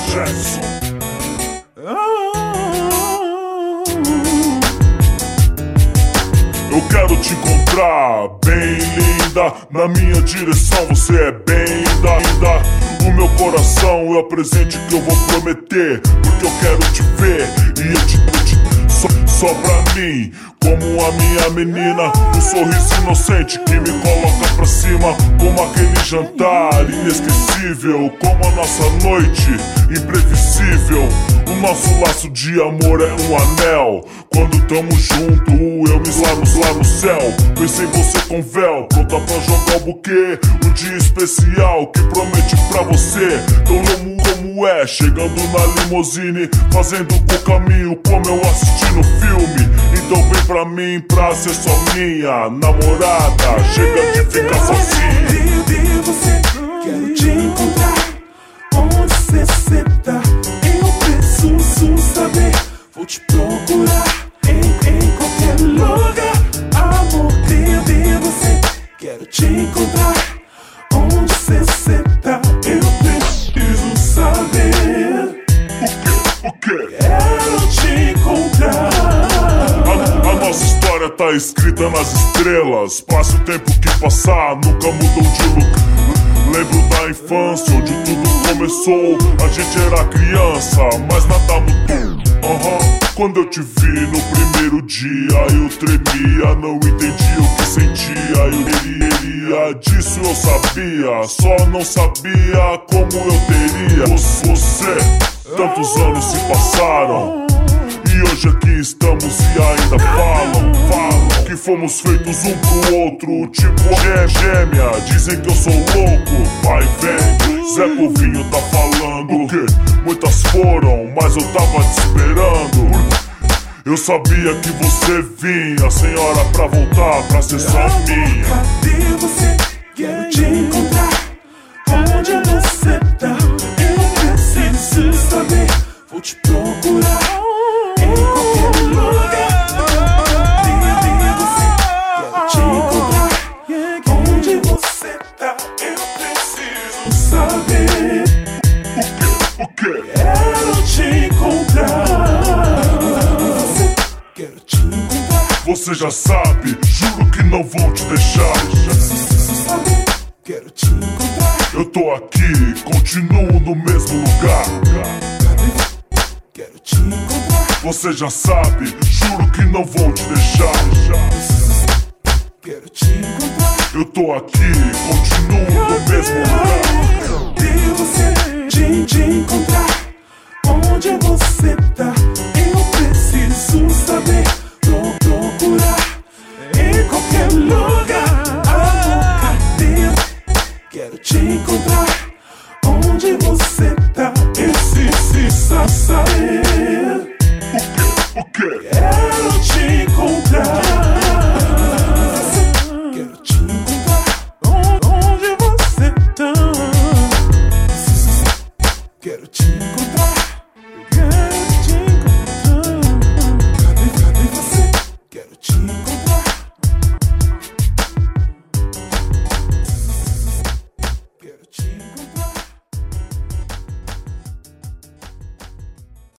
Jetson. Eu quero te encontrar, bem linda. Na minha direção você é bem linda. O meu coração é o presente que eu vou prometer, porque eu quero te ver e eu te só pra mim, como a minha menina. Um sorriso inocente que me coloca pra cima, como aquele jantar inesquecível, como a nossa noite imprevisível. O nosso laço de amor é um anel. Quando tamo junto, eu me lá no céu. Pensei em você com véu, pronta pra jogar o buquê. Um dia especial que promete pra você. Tão louco como é, chegando na limousine, fazendo o caminho como eu assisti no filme. Então vem pra mim pra ser só minha namorada. Chega de ficar sozinha. De você, quero te encontrar. Onde você tá? Eu preciso saber. Vou te procurar em qualquer lugar. Amor, de você, quero te encontrar. Onde você tá? Eu preciso saber. O quê? Quero te encontrar. A nossa história tá escrita nas estrelas. Passe o tempo que passar, nunca mudou de lugar. Lembro da infância, onde tudo começou. A gente era criança, mas nada mudou. Quando eu te vi no primeiro dia, eu tremia, não entendia o que sentia. Eu queria, disso eu sabia, só não sabia como eu teria. Você, tantos anos se passaram, e hoje aqui estamos e ainda falam que fomos feitos um pro outro, tipo gêmea. Dizem que eu sou louco, vai vendo. Zé Povinho tá falando o quê? Muitas foram, mas eu tava te esperando. Eu sabia que você vinha, senhora, pra voltar, pra ser só minha. Cadê você? Quero te encontrar. Onde você tá? Eu preciso saber. Vou te procurar em qualquer lugar. Cadê você? Quero te encontrar. Onde você tá? Eu preciso saber. O quê? Quero te encontrar. Quero te encontrar. Você já sabe, juro que não vou te deixar. Preciso saber. Quero te encontrar. Eu tô aqui, continuo no mesmo lugar. Quero te encontrar. Você já sabe, juro que não vou te deixar. Quero te encontrar. Eu tô aqui, continuo no mesmo lugar.